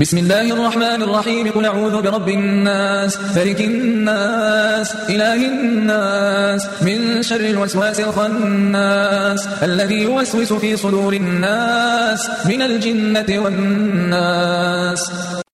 بسم الله الرحمن الرحيم قل أعوذ برب الناس ملك الناس إله الناس من شر الوسواس الخناس الذي يوسوس في صدور الناس من الجنة والناس.